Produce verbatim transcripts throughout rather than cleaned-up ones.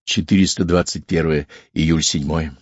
четыреста двадцать первое, июль седьмое.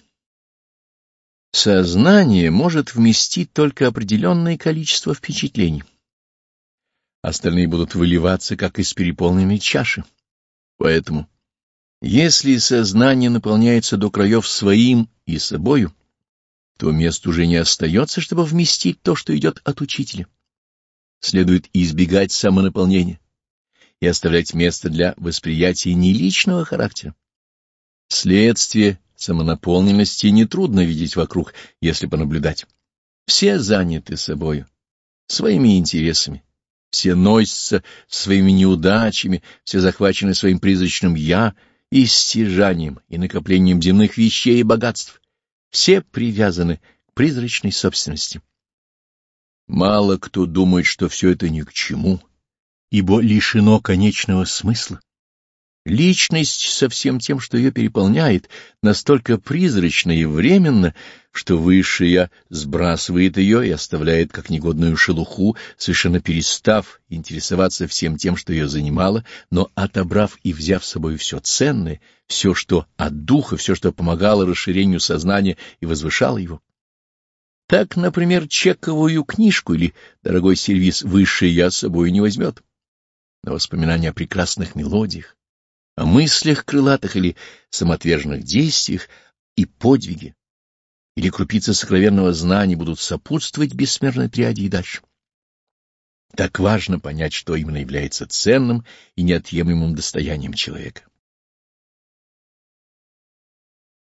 Сознание может вместить только определенное количество впечатлений. Остальные будут выливаться, как из переполненной чаши. Поэтому, если сознание наполняется до краев своим и собою, то мест уже не остается, чтобы вместить то, что идет от учителя. Следует избегать самонаполнения и оставлять место для восприятия не личного характера. Следствие самонаполненности нетрудно видеть вокруг, если понаблюдать. Все заняты собою, своими интересами, все носятся своими неудачами, все захвачены своим призрачным «я» и стяжанием, и накоплением земных вещей и богатств. Все привязаны к призрачной собственности. Мало кто думает, что все это ни к чему, ибо лишено конечного смысла. Личность со всем тем, что ее переполняет, настолько призрачна и временна, что высшее «я» сбрасывает ее и оставляет как негодную шелуху, совершенно перестав интересоваться всем тем, что ее занимало, но отобрав и взяв с собой все ценное, все, что от духа, все, что помогало расширению сознания и возвышало его. Так, например, чековую книжку или дорогой сервиз высшее «я» с собой не возьмет. Но воспоминания о прекрасных мелодиях, о мыслях крылатых или самоотверженных действиях и подвиге, или крупицы сокровенного знания будут сопутствовать бессмертной триаде и дальше. Так важно понять, что именно является ценным и неотъемлемым достоянием человека.